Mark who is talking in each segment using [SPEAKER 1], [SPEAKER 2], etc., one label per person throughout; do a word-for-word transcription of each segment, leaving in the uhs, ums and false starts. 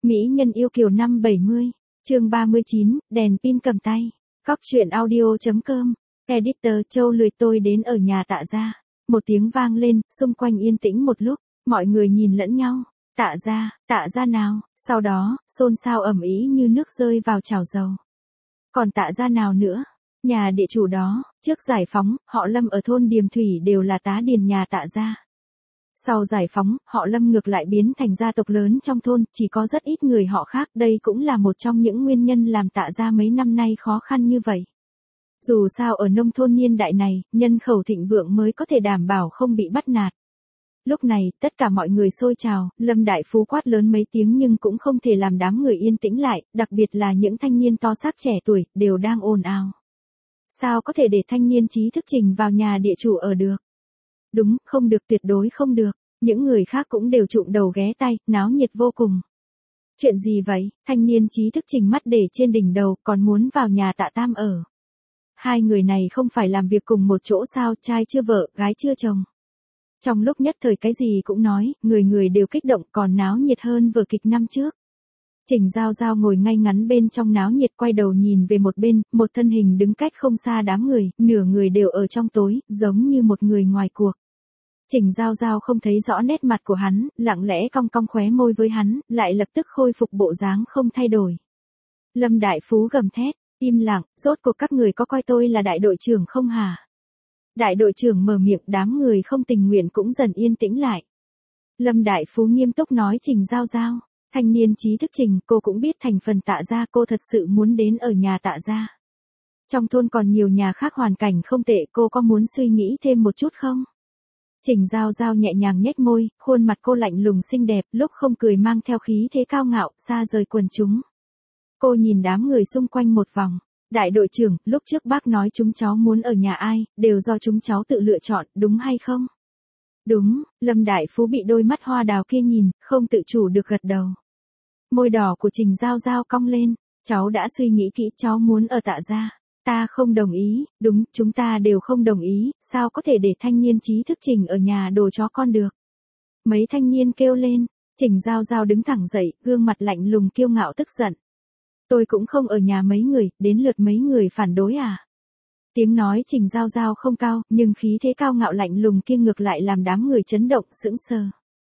[SPEAKER 1] Mỹ nhân yêu kiều năm bảy mươi, chương ba mươi chín, đèn pin cầm tay. Cóc truyện audio.com, editor Châu lười tôi đến ở nhà Tạ gia. Một tiếng vang lên, xung quanh yên tĩnh một lúc, mọi người nhìn lẫn nhau. Tạ gia, Tạ gia nào, sau đó, xôn xao ầm ĩ như nước rơi vào chảo dầu. Còn Tạ gia nào nữa? Nhà địa chủ đó, trước giải phóng, họ Lâm ở thôn Điềm Thủy đều là tá điền nhà Tạ gia. Sau giải phóng, họ Lâm ngược lại biến thành gia tộc lớn trong thôn, chỉ có rất ít người họ khác, đây cũng là một trong những nguyên nhân làm Tạ gia mấy năm nay khó khăn như vậy. Dù sao ở nông thôn niên đại này, nhân khẩu thịnh vượng mới có thể đảm bảo không bị bắt nạt. Lúc này, tất cả mọi người xôi trào, Lâm Đại Phú quát lớn mấy tiếng nhưng cũng không thể làm đám người yên tĩnh lại, đặc biệt là những thanh niên to xác trẻ tuổi, đều đang ồn ào. Sao có thể để thanh niên trí thức Trình vào nhà địa chủ ở được? Đúng, không được, tuyệt đối không được. Những người khác cũng đều trụm đầu ghé tay, náo nhiệt vô cùng. Chuyện gì vậy? Thanh niên trí thức Trình mắt để trên đỉnh đầu, còn muốn vào nhà Tạ Tam ở. Hai người này không phải làm việc cùng một chỗ sao, trai chưa vợ, gái chưa chồng. Trong lúc nhất thời cái gì cũng nói, người người đều kích động, còn náo nhiệt hơn vở kịch năm trước. Trình Giao Giao ngồi ngay ngắn bên trong náo nhiệt, quay đầu nhìn về một bên, một thân hình đứng cách không xa đám người, nửa người đều ở trong tối, giống như một người ngoài cuộc. Trình Giao Giao không thấy rõ nét mặt của hắn, lặng lẽ cong cong khóe môi với hắn, lại lập tức khôi phục bộ dáng không thay đổi. Lâm Đại Phú gầm thét, im lặng, rốt cuộc các người có coi tôi là đại đội trưởng không hả? Đại đội trưởng mở miệng, đám người không tình nguyện cũng dần yên tĩnh lại. Lâm Đại Phú nghiêm túc nói, Trình Giao Giao, thanh niên trí thức Trình, cô cũng biết thành phần Tạ gia, cô thật sự muốn đến ở nhà Tạ gia. Trong thôn còn nhiều nhà khác hoàn cảnh không tệ, cô có muốn suy nghĩ thêm một chút không? Trình Giao Giao nhẹ nhàng nhếch môi, khuôn mặt cô lạnh lùng xinh đẹp, lúc không cười mang theo khí thế cao ngạo, xa rời quần chúng. Cô nhìn đám người xung quanh một vòng. Đại đội trưởng, lúc trước bác nói chúng cháu muốn ở nhà ai, đều do chúng cháu tự lựa chọn, đúng hay không? Đúng, Lâm Đại Phú bị đôi mắt hoa đào kia nhìn, không tự chủ được gật đầu. Môi đỏ của Trình Giao Giao cong lên, cháu đã suy nghĩ kỹ, cháu muốn ở Tạ gia. Ta không đồng ý, đúng, chúng ta đều không đồng ý, sao có thể để thanh niên trí thức Trình ở nhà đồ chó con được. Mấy thanh niên kêu lên, Trình Giao Giao đứng thẳng dậy, gương mặt lạnh lùng kiêu ngạo tức giận. Tôi cũng không ở nhà mấy người, đến lượt mấy người phản đối à? Tiếng nói Trình Giao Giao không cao, nhưng khí thế cao ngạo lạnh lùng kia ngược lại làm đám người chấn động, sững sờ.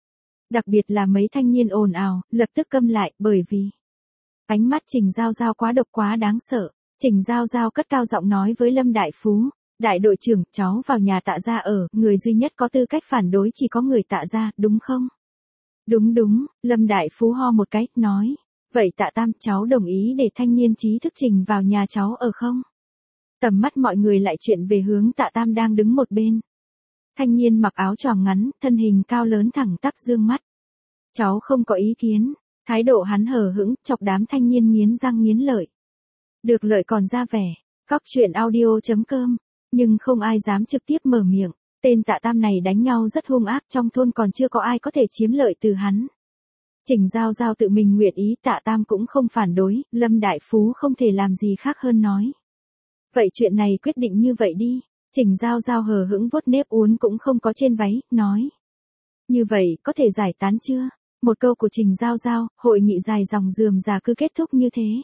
[SPEAKER 1] Đặc biệt là mấy thanh niên ồn ào, lập tức câm lại, bởi vì ánh mắt Trình Giao Giao quá độc quá đáng sợ. Trình Giao Giao cất cao giọng nói với Lâm Đại Phú, đại đội trưởng, cháu vào nhà Tạ gia ở, người duy nhất có tư cách phản đối chỉ có người Tạ gia, đúng không? Đúng đúng, Lâm Đại Phú ho một cái, nói, vậy Tạ Tam, cháu đồng ý để thanh niên trí thức Trình vào nhà cháu ở không? Tầm mắt mọi người lại chuyển về hướng Tạ Tam đang đứng một bên. Thanh niên mặc áo choàng ngắn, thân hình cao lớn thẳng tắp dương mắt. Cháu không có ý kiến, thái độ hắn hờ hững, chọc đám thanh niên nghiến răng nghiến lợi. Được lợi còn ra vẻ, cóc truyện audio.com, nhưng không ai dám trực tiếp mở miệng, tên Tạ Tam này đánh nhau rất hung ác, trong thôn còn chưa có ai có thể chiếm lợi từ hắn. Trình Giao Giao tự mình nguyện ý, Tạ Tam cũng không phản đối, Lâm Đại Phú không thể làm gì khác hơn nói. Vậy chuyện này quyết định như vậy đi, Trình Giao Giao hờ hững vuốt nếp uốn cũng không có trên váy, nói. Như vậy, có thể giải tán chưa? Một câu của Trình Giao Giao, hội nghị dài dòng rườm rà cứ kết thúc như thế.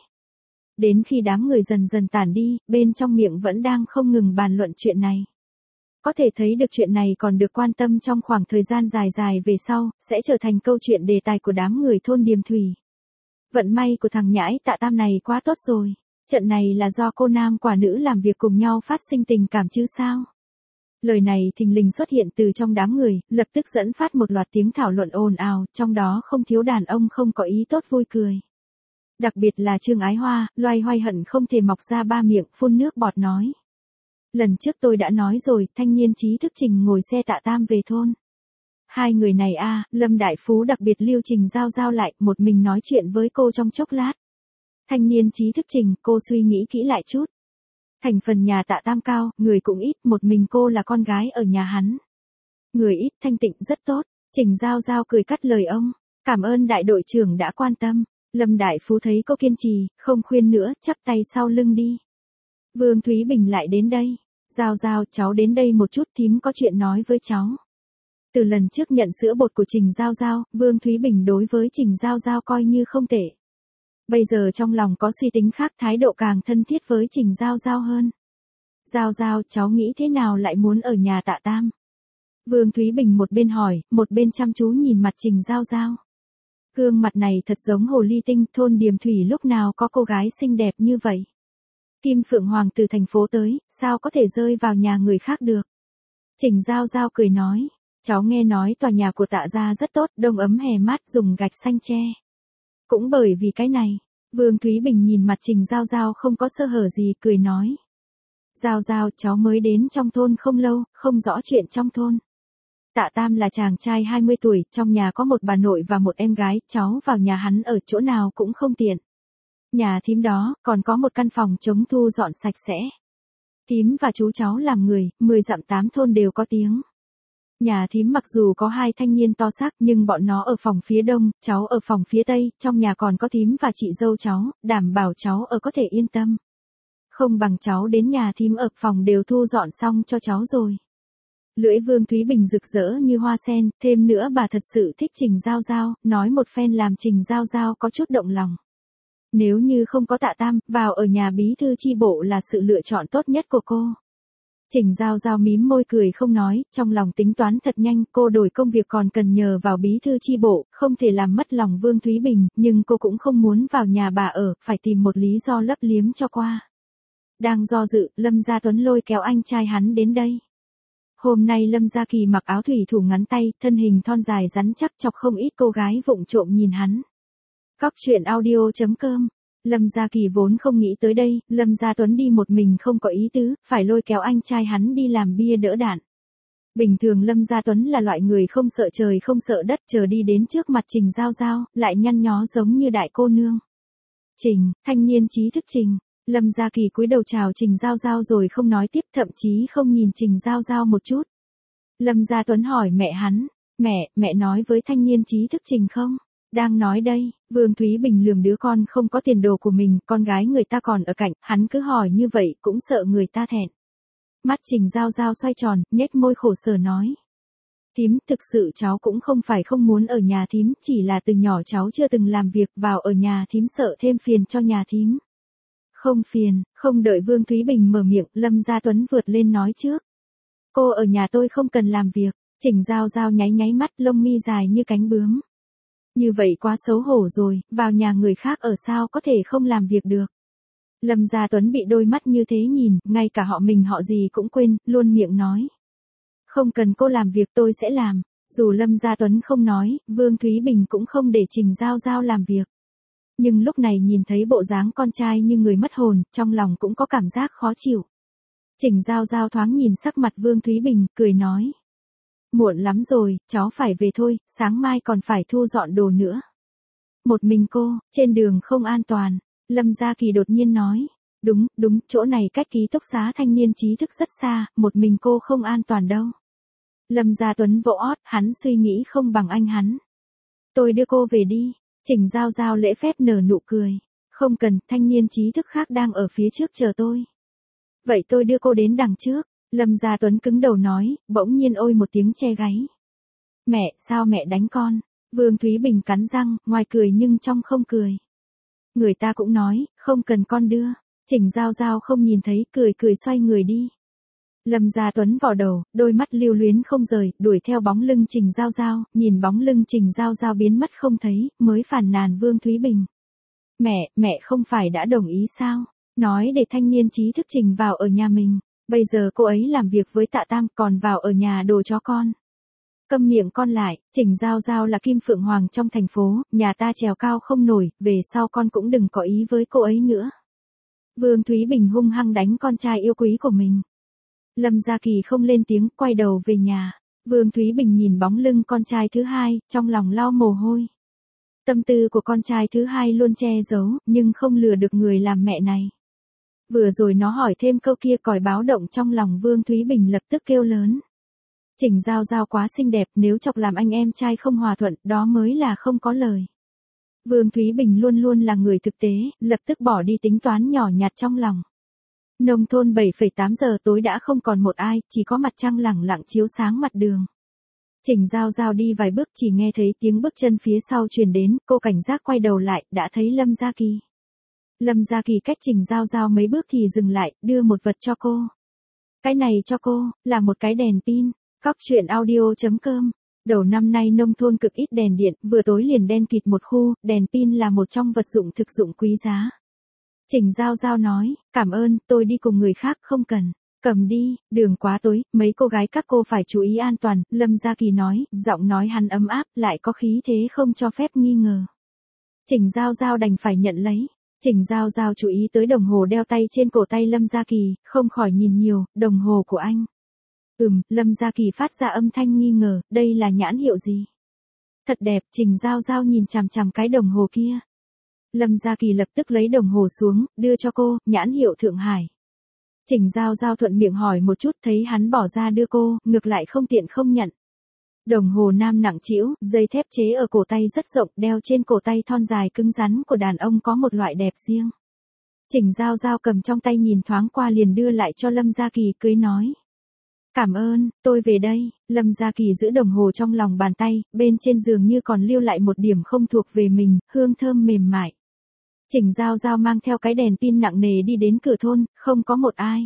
[SPEAKER 1] Đến khi đám người dần dần tản đi, bên trong miệng vẫn đang không ngừng bàn luận chuyện này. Có thể thấy được chuyện này còn được quan tâm trong khoảng thời gian dài dài về sau, sẽ trở thành câu chuyện đề tài của đám người thôn Điềm Thủy. Vận may của thằng nhãi Tạ Tam này quá tốt rồi. Trận này là do cô nam quả nữ làm việc cùng nhau phát sinh tình cảm chứ sao? Lời này thình lình xuất hiện từ trong đám người, lập tức dẫn phát một loạt tiếng thảo luận ồn ào, trong đó không thiếu đàn ông không có ý tốt vui cười. Đặc biệt là Trương Ái Hoa, loay hoay hận không thể mọc ra ba miệng, phun nước bọt nói. Lần trước tôi đã nói rồi, thanh niên trí thức Trình ngồi xe Tạ Tam về thôn. Hai người này a, à, Lâm Đại Phú đặc biệt lưu Trình Giao Giao lại, một mình nói chuyện với cô trong chốc lát. Thanh niên trí thức Trình, cô suy nghĩ kỹ lại chút. Thành phần nhà Tạ Tam cao, người cũng ít, một mình cô là con gái ở nhà hắn. Người ít, thanh tịnh rất tốt, Trình Giao Giao cười cắt lời ông, cảm ơn đại đội trưởng đã quan tâm. Lâm Đại Phú thấy cô kiên trì, không khuyên nữa, chắp tay sau lưng đi. Vương Thúy Bình lại đến đây. Giao Giao, cháu đến đây một chút, thím có chuyện nói với cháu. Từ lần trước nhận sữa bột của Trình Giao Giao, Vương Thúy Bình đối với Trình Giao Giao coi như không tệ. Bây giờ trong lòng có suy tính khác, thái độ càng thân thiết với Trình Giao Giao hơn. Giao Giao, cháu nghĩ thế nào lại muốn ở nhà Tạ Tam? Vương Thúy Bình một bên hỏi, một bên chăm chú nhìn mặt Trình Giao Giao. Gương mặt này thật giống hồ ly tinh, thôn Điềm Thủy lúc nào có cô gái xinh đẹp như vậy. Kim Phượng Hoàng từ thành phố tới, sao có thể rơi vào nhà người khác được? Trình Giao Giao cười nói, cháu nghe nói tòa nhà của Tạ gia rất tốt, đông ấm hè mát, dùng gạch xanh tre. Cũng bởi vì cái này, Vương Thúy Bình nhìn mặt Trình Giao Giao không có sơ hở gì, cười nói. Giao Giao, cháu mới đến trong thôn không lâu, không rõ chuyện trong thôn. Tạ Tam là chàng trai hai mươi tuổi, trong nhà có một bà nội và một em gái, cháu vào nhà hắn ở chỗ nào cũng không tiện. Nhà thím đó, còn có một căn phòng trống thu dọn sạch sẽ. Thím và chú cháu làm người, mười dặm tám thôn đều có tiếng. Nhà thím mặc dù có hai thanh niên to xác nhưng bọn nó ở phòng phía đông, cháu ở phòng phía tây, trong nhà còn có thím và chị dâu cháu, đảm bảo cháu ở có thể yên tâm. Không bằng cháu đến nhà thím ở phòng đều thu dọn xong cho cháu rồi. Lưỡi Vương Thúy Bình rực rỡ như hoa sen, thêm nữa bà thật sự thích Trình Giao Giao, nói một phen làm Trình Giao Giao có chút động lòng. Nếu như không có Tạ Tam, vào ở nhà bí thư chi bộ là sự lựa chọn tốt nhất của cô. Trình Giao Giao mím môi cười không nói, trong lòng tính toán thật nhanh, cô đổi công việc còn cần nhờ vào bí thư chi bộ, không thể làm mất lòng Vương Thúy Bình, nhưng cô cũng không muốn vào nhà bà ở, phải tìm một lý do lấp liếm cho qua. Đang do dự, Lâm Gia Tuấn lôi kéo anh trai hắn đến đây. Hôm nay Lâm Gia Kỳ mặc áo thủy thủ ngắn tay, thân hình thon dài rắn chắc, chọc không ít cô gái vụng trộm nhìn hắn. Cóc truyện audio chấm com. Lâm Gia Kỳ vốn không nghĩ tới đây, Lâm Gia Tuấn đi một mình không có ý tứ, phải lôi kéo anh trai hắn đi làm bia đỡ đạn. Bình thường Lâm Gia Tuấn là loại người không sợ trời không sợ đất, chờ đi đến trước mặt Trình Giao Giao, lại nhăn nhó giống như đại cô nương. Trình, thanh niên trí thức Trình. Lâm Gia Kỳ cúi đầu chào Trình Giao Giao rồi không nói tiếp, thậm chí không nhìn Trình Giao Giao một chút. Lâm Gia Tuấn hỏi mẹ hắn, mẹ, mẹ nói với thanh niên trí thức Trình không? Đang nói đây, Vương Thúy Bình lườm đứa con không có tiền đồ của mình, con gái người ta còn ở cạnh, hắn cứ hỏi như vậy cũng sợ người ta thẹn. Mắt Trình Giao Giao xoay tròn, nhếch môi khổ sở nói. Thím, thực sự cháu cũng không phải không muốn ở nhà thím, chỉ là từ nhỏ cháu chưa từng làm việc, vào ở nhà thím sợ thêm phiền cho nhà thím. Không phiền, không đợi Vương Thúy Bình mở miệng, Lâm Gia Tuấn vượt lên nói trước. Cô ở nhà tôi không cần làm việc. Trình Giao Giao nháy nháy mắt, lông mi dài như cánh bướm. Như vậy quá xấu hổ rồi, vào nhà người khác ở sao có thể không làm việc được. Lâm Gia Tuấn bị đôi mắt như thế nhìn, ngay cả họ mình họ gì cũng quên, luôn miệng nói. Không cần cô làm việc tôi sẽ làm. Dù Lâm Gia Tuấn không nói, Vương Thúy Bình cũng không để Trình Giao Giao làm việc. Nhưng lúc này nhìn thấy bộ dáng con trai như người mất hồn, trong lòng cũng có cảm giác khó chịu. Trình Giao Giao thoáng nhìn sắc mặt Vương Thúy Bình, cười nói. Muộn lắm rồi, cháu phải về thôi, sáng mai còn phải thu dọn đồ nữa. Một mình cô, trên đường không an toàn. Lâm Gia Kỳ đột nhiên nói. Đúng, đúng, chỗ này cách ký túc xá thanh niên trí thức rất xa, một mình cô không an toàn đâu. Lâm Gia Tuấn vỗ ót, hắn suy nghĩ không bằng anh hắn. Tôi đưa cô về đi. Trình Giao Giao lễ phép nở nụ cười. Không cần, thanh niên trí thức khác đang ở phía trước chờ tôi. Vậy tôi đưa cô đến đằng trước. Lâm Gia Tuấn cứng đầu nói, bỗng nhiên ôi một tiếng che gáy. Mẹ, sao mẹ đánh con? Vương Thúy Bình cắn răng, ngoài cười nhưng trong không cười. Người ta cũng nói, không cần con đưa. Trình Giao Giao không nhìn thấy, cười cười xoay người đi. Lâm Gia Tuấn vò đầu, đôi mắt lưu luyến không rời, đuổi theo bóng lưng Trình Giao Giao, nhìn bóng lưng Trình Giao Giao biến mất không thấy, mới phàn nàn Vương Thúy Bình. Mẹ, mẹ không phải đã đồng ý sao? Nói để thanh niên trí thức Trình vào ở nhà mình. Bây giờ cô ấy làm việc với Tạ Tam còn vào ở nhà đồ chó con. Câm miệng con lại, Trình Giao Giao là Kim Phượng Hoàng trong thành phố, nhà ta trèo cao không nổi, về sau con cũng đừng có ý với cô ấy nữa. Vương Thúy Bình hung hăng đánh con trai yêu quý của mình. Lâm Gia Kỳ không lên tiếng, quay đầu về nhà. Vương Thúy Bình nhìn bóng lưng con trai thứ hai, trong lòng lau mồ hôi. Tâm tư của con trai thứ hai luôn che giấu, nhưng không lừa được người làm mẹ này. Vừa rồi nó hỏi thêm câu kia còi báo động trong lòng Vương Thúy Bình lập tức kêu lớn. Trình Giao Giao quá xinh đẹp, nếu chọc làm anh em trai không hòa thuận, đó mới là không có lời. Vương Thúy Bình luôn luôn là người thực tế, lập tức bỏ đi tính toán nhỏ nhặt trong lòng. Nông thôn bảy phẩy tám giờ tối đã không còn một ai, chỉ có mặt trăng lẳng lặng chiếu sáng mặt đường. Trình Giao Giao đi vài bước chỉ nghe thấy tiếng bước chân phía sau truyền đến, cô cảnh giác quay đầu lại, đã thấy Lâm Gia Kỳ. Lâm Gia Kỳ cách Trình Giao Giao mấy bước thì dừng lại, đưa một vật cho cô. Cái này cho cô, là một cái đèn pin. Cóc truyện audio chấm com. Đầu năm nay nông thôn cực ít đèn điện, vừa tối liền đen kịt một khu, đèn pin là một trong vật dụng thực dụng quý giá. Trình Giao Giao nói, cảm ơn, tôi đi cùng người khác không cần. Cầm đi, đường quá tối, mấy cô gái các cô phải chú ý an toàn, Lâm Gia Kỳ nói, giọng nói hắn ấm áp, lại có khí thế không cho phép nghi ngờ. Trình Giao Giao đành phải nhận lấy. Trình Giao Giao chú ý tới đồng hồ đeo tay trên cổ tay Lâm Gia Kỳ, không khỏi nhìn nhiều, đồng hồ của anh. Ừm, Lâm Gia Kỳ phát ra âm thanh nghi ngờ, đây là nhãn hiệu gì? Thật đẹp, Trình Giao Giao nhìn chằm chằm cái đồng hồ kia. Lâm Gia Kỳ lập tức lấy đồng hồ xuống, đưa cho cô, nhãn hiệu Thượng Hải. Trình Giao Giao thuận miệng hỏi một chút, thấy hắn bỏ ra đưa cô, ngược lại không tiện không nhận. Đồng hồ nam nặng trĩu, dây thép chế ở cổ tay rất rộng, đeo trên cổ tay thon dài cứng rắn của đàn ông có một loại đẹp riêng. Trình Giao Giao cầm trong tay nhìn thoáng qua liền đưa lại cho Lâm Gia Kỳ, cười nói. Cảm ơn, tôi về đây. Lâm Gia Kỳ giữ đồng hồ trong lòng bàn tay, bên trên giường như còn lưu lại một điểm không thuộc về mình, hương thơm mềm mại. Trình Giao Giao mang theo cái đèn pin nặng nề đi đến cửa thôn, không có một ai.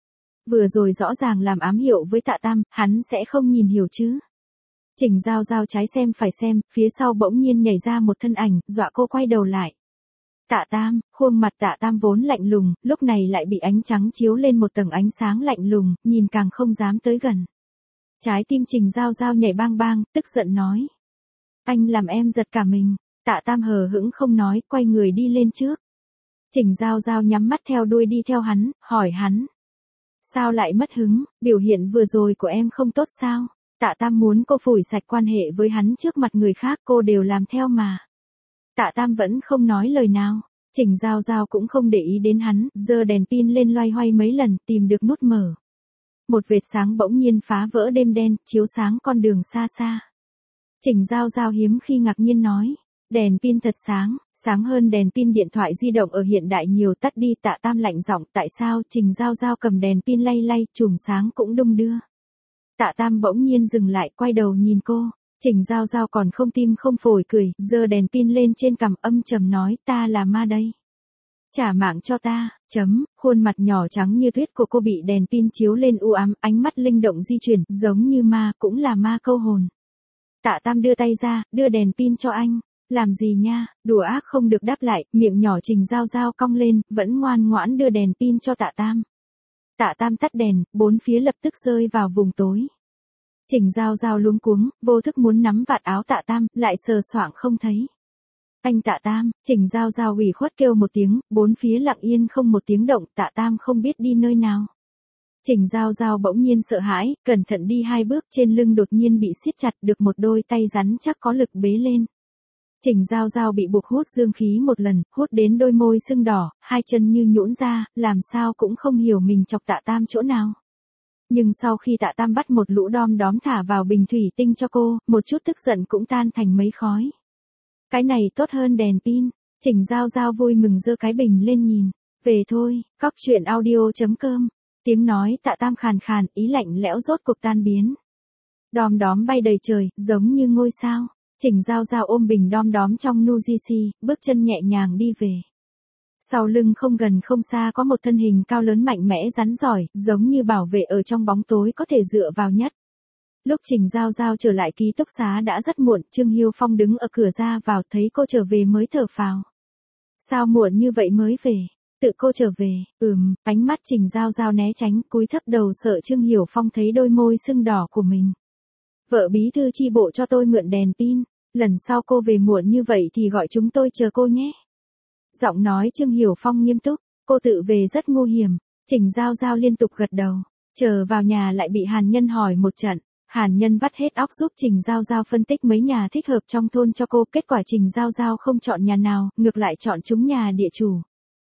[SPEAKER 1] Vừa rồi rõ ràng làm ám hiệu với Tạ Tam, hắn sẽ không nhìn hiểu chứ. Trình Giao Giao trái xem phải xem, phía sau bỗng nhiên nhảy ra một thân ảnh, dọa cô quay đầu lại. Tạ Tam, khuôn mặt Tạ Tam vốn lạnh lùng, lúc này lại bị ánh trắng chiếu lên một tầng ánh sáng lạnh lùng, nhìn càng không dám tới gần. Trái tim Trình Giao Giao nhảy bang bang, tức giận nói. Anh làm em giật cả mình. Tạ Tam hờ hững không nói, quay người đi lên trước. Trình Giao Giao nhắm mắt theo đuôi đi theo hắn, hỏi hắn. Sao lại mất hứng, biểu hiện vừa rồi của em không tốt sao? Tạ Tam muốn cô phủi sạch quan hệ với hắn trước mặt người khác, cô đều làm theo mà. Tạ Tam vẫn không nói lời nào. Trình Giao Giao cũng không để ý đến hắn, giơ đèn pin lên loay hoay mấy lần, tìm được nút mở. Một vệt sáng bỗng nhiên phá vỡ đêm đen, chiếu sáng con đường xa xa. Trình Giao Giao hiếm khi ngạc nhiên nói. Đèn pin thật sáng, sáng hơn đèn pin điện thoại di động ở hiện đại nhiều. Tắt đi. Tạ Tam lạnh giọng, tại sao? Trình Giao Giao cầm đèn pin lay lay, chùm sáng cũng đung đưa. Tạ Tam bỗng nhiên dừng lại, quay đầu nhìn cô. Trình Giao Giao còn không tim không phổi cười, giơ đèn pin lên trên cằm, âm trầm nói, ta là ma đây. Trả mạng cho ta, chấm, khuôn mặt nhỏ trắng như tuyết của cô bị đèn pin chiếu lên u ám, ánh mắt linh động di chuyển, giống như ma, cũng là ma câu hồn. Tạ Tam đưa tay ra, đưa đèn pin cho anh. Làm gì nha, đùa ác không được đáp lại, miệng nhỏ Trình Giao Giao cong lên, vẫn ngoan ngoãn đưa đèn pin cho Tạ Tam. Tạ Tam tắt đèn, bốn phía lập tức rơi vào vùng tối. Trình Giao Giao luống cuống, vô thức muốn nắm vạt áo Tạ Tam, lại sờ soạng không thấy. Anh Tạ Tam, Trình Giao Giao ủy khuất kêu một tiếng, bốn phía lặng yên không một tiếng động, Tạ Tam không biết đi nơi nào. Trình Giao Giao bỗng nhiên sợ hãi, cẩn thận đi hai bước, trên lưng đột nhiên bị siết chặt, được một đôi tay rắn chắc có lực bế lên. Trình Giao Giao bị buộc hút dương khí một lần, hút đến đôi môi sưng đỏ, hai chân như nhũn ra, làm sao cũng không hiểu mình chọc Tạ Tam chỗ nào. Nhưng sau khi Tạ Tam bắt một lũ đom đóm thả vào bình thủy tinh cho cô, một chút tức giận cũng tan thành mấy khói. Cái này tốt hơn đèn pin. Trình Giao Giao vui mừng giơ cái bình lên nhìn. Về thôi, cóc truyện audio chấm com. Tiếng nói Tạ Tam khàn khàn, ý lạnh lẽo rốt cuộc tan biến. Đom đóm bay đầy trời, giống như ngôi sao. Trình Giao Giao ôm bình đom đóm trong Nujisi, bước chân nhẹ nhàng đi về. Sau lưng không gần không xa có một thân hình cao lớn mạnh mẽ rắn giỏi, giống như bảo vệ ở trong bóng tối có thể dựa vào nhất. Lúc Trình Giao Giao trở lại ký túc xá đã rất muộn, Trương Hiêu Phong đứng ở cửa ra vào, thấy cô trở về mới thở phào. Sao muộn như vậy mới về? Tự cô trở về. Ừm, ánh mắt Trình Giao Giao né tránh, cúi thấp đầu sợ Trương Hiểu Phong thấy đôi môi sưng đỏ của mình. Vợ bí thư chi bộ cho tôi mượn đèn pin, lần sau cô về muộn như vậy thì gọi chúng tôi chờ cô nhé. Giọng nói Trương Hiểu Phong nghiêm túc, cô tự về rất nguy hiểm. Trình Giao Giao liên tục gật đầu, chờ vào nhà lại bị Hàn Nhân hỏi một trận. Hàn Nhân vắt hết óc giúp Trình Giao Giao phân tích mấy nhà thích hợp trong thôn cho cô, kết quả Trình Giao Giao không chọn nhà nào, ngược lại chọn chúng nhà địa chủ.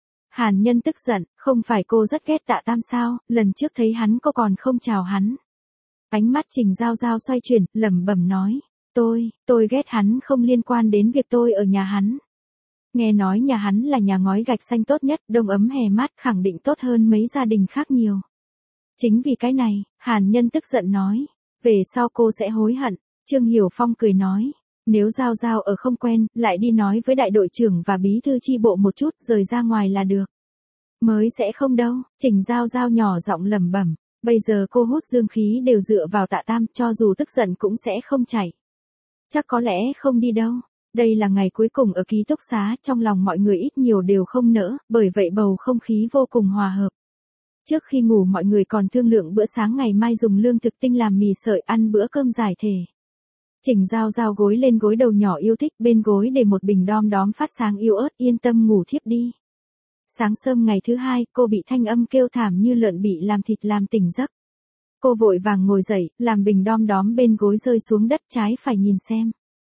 [SPEAKER 1] Hàn Nhân tức giận, không phải cô rất ghét Tạ Tam sao, lần trước thấy hắn cô còn không chào hắn. Ánh mắt Trình Giao Giao xoay chuyển, lẩm bẩm nói, tôi, tôi ghét hắn không liên quan đến việc tôi ở nhà hắn. Nghe nói nhà hắn là nhà ngói gạch xanh tốt nhất, đông ấm hè mát, khẳng định tốt hơn mấy gia đình khác nhiều. Chính vì cái này, Hàn Nhân tức giận nói, về sau cô sẽ hối hận. Trương Hiểu Phong cười nói. Nếu Giao Giao ở không quen, lại đi nói với đại đội trưởng và bí thư chi bộ một chút rời ra ngoài là được. Mới sẽ không đâu, Trình Giao Giao nhỏ giọng lẩm bẩm. Bây giờ cô hút dương khí đều dựa vào Tạ Tam, cho dù tức giận cũng sẽ không chạy. Chắc có lẽ không đi đâu. Đây là ngày cuối cùng ở ký túc xá, trong lòng mọi người ít nhiều đều không nỡ, bởi vậy bầu không khí vô cùng hòa hợp. Trước khi ngủ mọi người còn thương lượng bữa sáng ngày mai dùng lương thực tinh làm mì sợi ăn bữa cơm giải thể. Trình Giao Giao gối lên gối đầu nhỏ yêu thích, bên gối để một bình đom đóm phát sáng yếu ớt, yên tâm ngủ thiếp đi. Sáng sớm ngày thứ hai, cô bị thanh âm kêu thảm như lợn bị làm thịt làm tỉnh giấc. Cô vội vàng ngồi dậy, làm bình đom đóm bên gối rơi xuống đất, trái phải nhìn xem.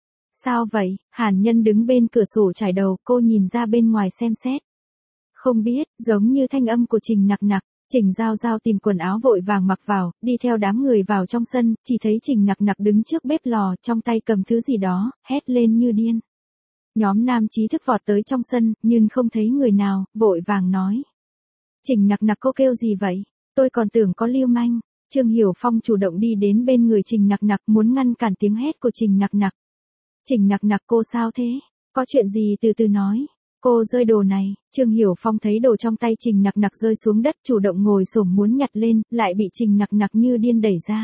[SPEAKER 1] Sao vậy? Hàn Nhân đứng bên cửa sổ trải đầu, cô nhìn ra bên ngoài xem xét. Không biết, giống như thanh âm của Trình Nặc Nặc. Trình Giao Giao tìm quần áo vội vàng mặc vào, đi theo đám người vào trong sân, chỉ thấy Trình Nặc Nặc đứng trước bếp lò, trong tay cầm thứ gì đó, hét lên như điên. Nhóm nam trí thức vọt tới trong sân, nhưng không thấy người nào, vội vàng nói. Trình Nặc Nặc cô kêu gì vậy? Tôi còn tưởng có lưu manh. Trương Hiểu Phong chủ động đi đến bên người Trình Nặc Nặc, muốn ngăn cản tiếng hét của Trình Nặc Nặc. Trình Nặc Nặc cô sao thế? Có chuyện gì từ từ nói. Cô rơi đồ này. Trương Hiểu Phong thấy đồ trong tay Trình Nặc Nặc rơi xuống đất, chủ động ngồi xổm muốn nhặt lên, lại bị Trình Nặc Nặc như điên đẩy ra.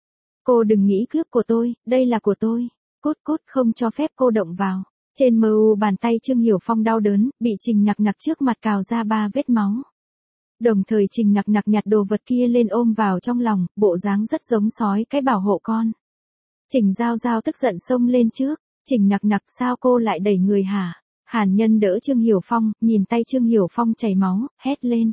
[SPEAKER 1] Cô đừng nghĩ cướp của tôi, đây là của tôi. Cút cút, không cho phép cô động vào. Trên mờ u bàn tay Trương Hiểu Phong đau đớn, bị Trình Nặc Nặc trước mặt cào ra ba vết máu. Đồng thời Trình Nặc Nặc nhặt đồ vật kia lên ôm vào trong lòng, bộ dáng rất giống sói cái bảo hộ con. Trình Giao Giao tức giận xông lên trước. Trình Nặc Nặc sao cô lại đẩy người hả? Hàn Nhân đỡ Trương Hiểu Phong, nhìn tay Trương Hiểu Phong chảy máu, hét lên.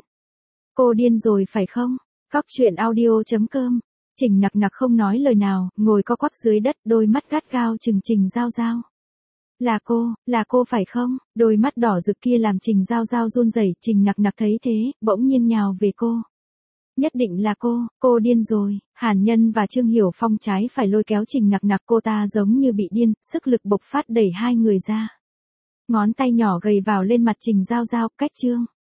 [SPEAKER 1] Cô điên rồi phải không? Cóc truyện audio chấm com. Trình Nặc Nặc không nói lời nào, ngồi co quắp dưới đất, đôi mắt gắt gao chừng Trình Giao Giao. Là cô, là cô phải không? Đôi mắt đỏ rực kia làm Trình Giao Giao run rẩy. Trình Nặc Nặc thấy thế, bỗng nhiên nhào về cô. Nhất định là cô, cô điên rồi. Hàn Nhân và Trương Hiểu Phong trái phải lôi kéo Trình Nặc Nặc, cô ta giống như bị điên, sức lực bộc phát đẩy hai người ra. Ngón tay nhỏ gầy vào lên mặt Trình Giao Giao, cách Trương